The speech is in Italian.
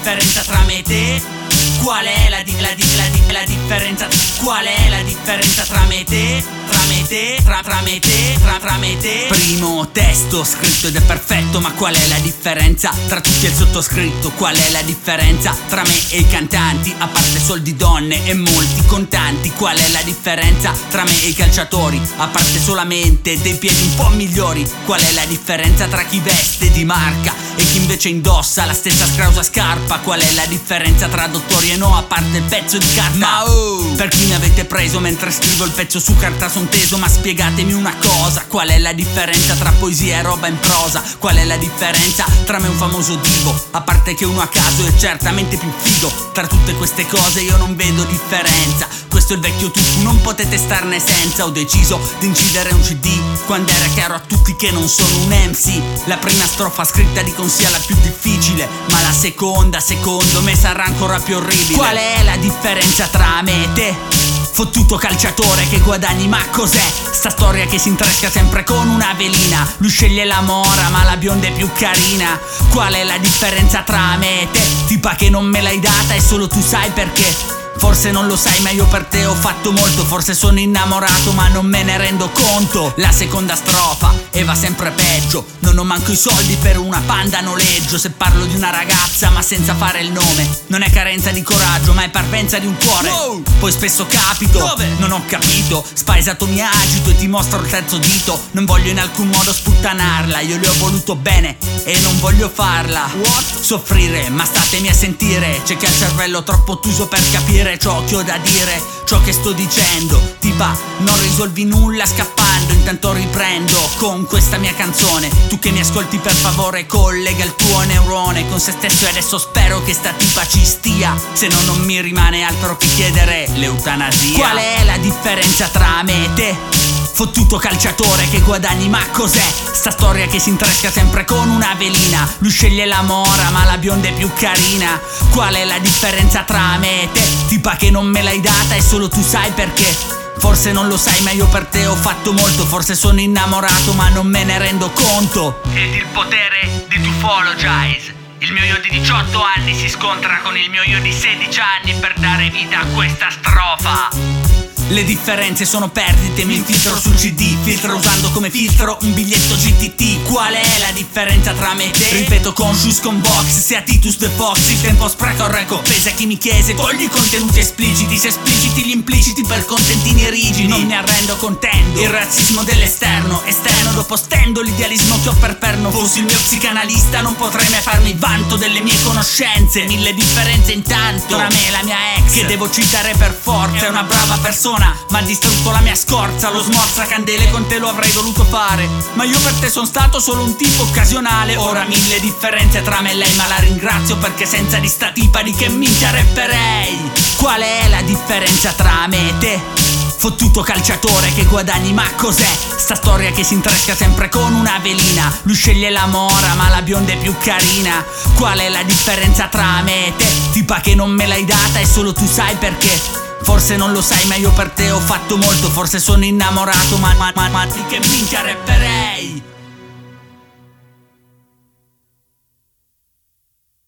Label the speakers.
Speaker 1: differenza tra me e te? Qual è la differenza? Qual è la differenza tra me e te? Tra me e te? Tra me e te? Tra me e te? Primo testo scritto ed è perfetto, ma qual è la differenza tra tutti e il sottoscritto? Qual è la differenza tra me e i cantanti? A parte soldi, donne e molti contanti. Qual è la differenza tra me e i calciatori? A parte solamente dei piedi un po' migliori. Qual è la differenza tra chi veste di marca e chi invece indossa la stessa scrausa scarpa? Qual è la differenza tra dottori e no, a parte il pezzo di carta? Ma per chi mi avete preso mentre scrivo il pezzo su carta son teso, ma spiegatemi una cosa: qual è la differenza tra poesia e roba in prosa? Qual è la differenza tra me e un famoso divo? A parte che uno a caso è certamente più figo. Tra tutte queste cose io non vedo differenza. Questo è il vecchio tuffo, non potete starne senza. Ho deciso di incidere un CD quando era chiaro a tutti che non sono un MC. La prima strofa scritta dicono sia la più difficile, ma la seconda secondo me sarà ancora più orribile. Qual è la differenza tra me e te? Fottuto calciatore che guadagni, ma cos'è? Sta storia che si intresca sempre con una velina. Lui sceglie la mora ma la bionda è più carina. Qual è la differenza tra me e te? Tipa che non me l'hai data e solo tu sai perché. Forse non lo sai ma io per te ho fatto molto. Forse sono innamorato ma non me ne rendo conto. La seconda strofa e va sempre peggio. Non ho manco i soldi per una panda a noleggio. Se parlo di una ragazza ma senza fare il nome, non è carenza di coraggio ma è parvenza di un cuore. Poi spesso capito, dove? Non ho capito. Spaesato mi agito e ti mostro il terzo dito. Non voglio in alcun modo sputtanarla, io le ho voluto bene e non voglio farla soffrire. Ma statemi a sentire, c'è chi ha il cervello troppo ottuso per capire ciò che ho da dire, ciò che sto dicendo. Tipa, non risolvi nulla scappando, intanto riprendo con questa mia canzone. Tu che mi ascolti per favore collega il tuo neurone con se stesso e adesso spero che sta tipa ci stia, se no non mi rimane altro che chiedere l'eutanasia. Qual è la differenza tra me e te? Fottuto calciatore che guadagni, ma cos'è? Sta storia che si intresca sempre con una velina. Lui sceglie la mora ma la bionda è più carina. Qual è la differenza tra me e te? Tipa che non me l'hai data e solo tu sai perché. Forse non lo sai ma io per te ho fatto molto. Forse sono innamorato ma non me ne rendo conto. Ed il potere di Tufologize. Il mio io di 18 anni si scontra con il mio io di 16 anni per dare vita a questa strofa. Le differenze sono perdite, mi infiltro sul CD, filtro usando come filtro un biglietto GTT. Qual è la differenza tra me e te? Ripeto conscious con Vox, sia Titus the Fox. Il tempo spreca un reco, pesa chi mi chiese. Togli i contenuti espliciti, se espliciti gli impliciti per contentini rigidi. Non mi arrendo, contendo il razzismo dell'esterno, esterno dopo stendo l'idealismo che ho per perno. Fossi il mio psicanalista non potrei mai farmi vanto delle mie conoscenze. Mille differenze intanto tra me e la mia ex, che devo citare per forza. È una brava persona ma ha distrutto la mia scorza. Lo smorza candele con te lo avrei voluto fare, ma io per te sono stato solo un tipo occasionale. Ora mille differenze tra me e lei, ma la ringrazio perché senza di sta tipa di che minchia rapperei. Qual è la differenza tra me e te? Fottuto calciatore che guadagni, ma cos'è? Sta storia che si intresca sempre con una velina. Lui sceglie la mora ma la bionda è più carina. Qual è la differenza tra me e te? Tipa che non me l'hai data e solo tu sai perché. Forse non lo sai ma io per te ho fatto molto. Forse sono innamorato ma di che minchia rapperei.